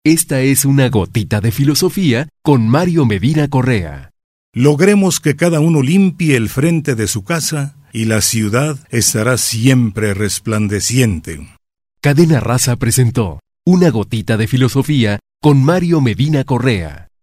Esta es una gotita de filosofía con Mario Medina Correa. Logremos que cada uno limpie el frente de su casa y la ciudad estará siempre resplandeciente. Cadena Raza presentó Una gotita de filosofía con Mario Medina Correa.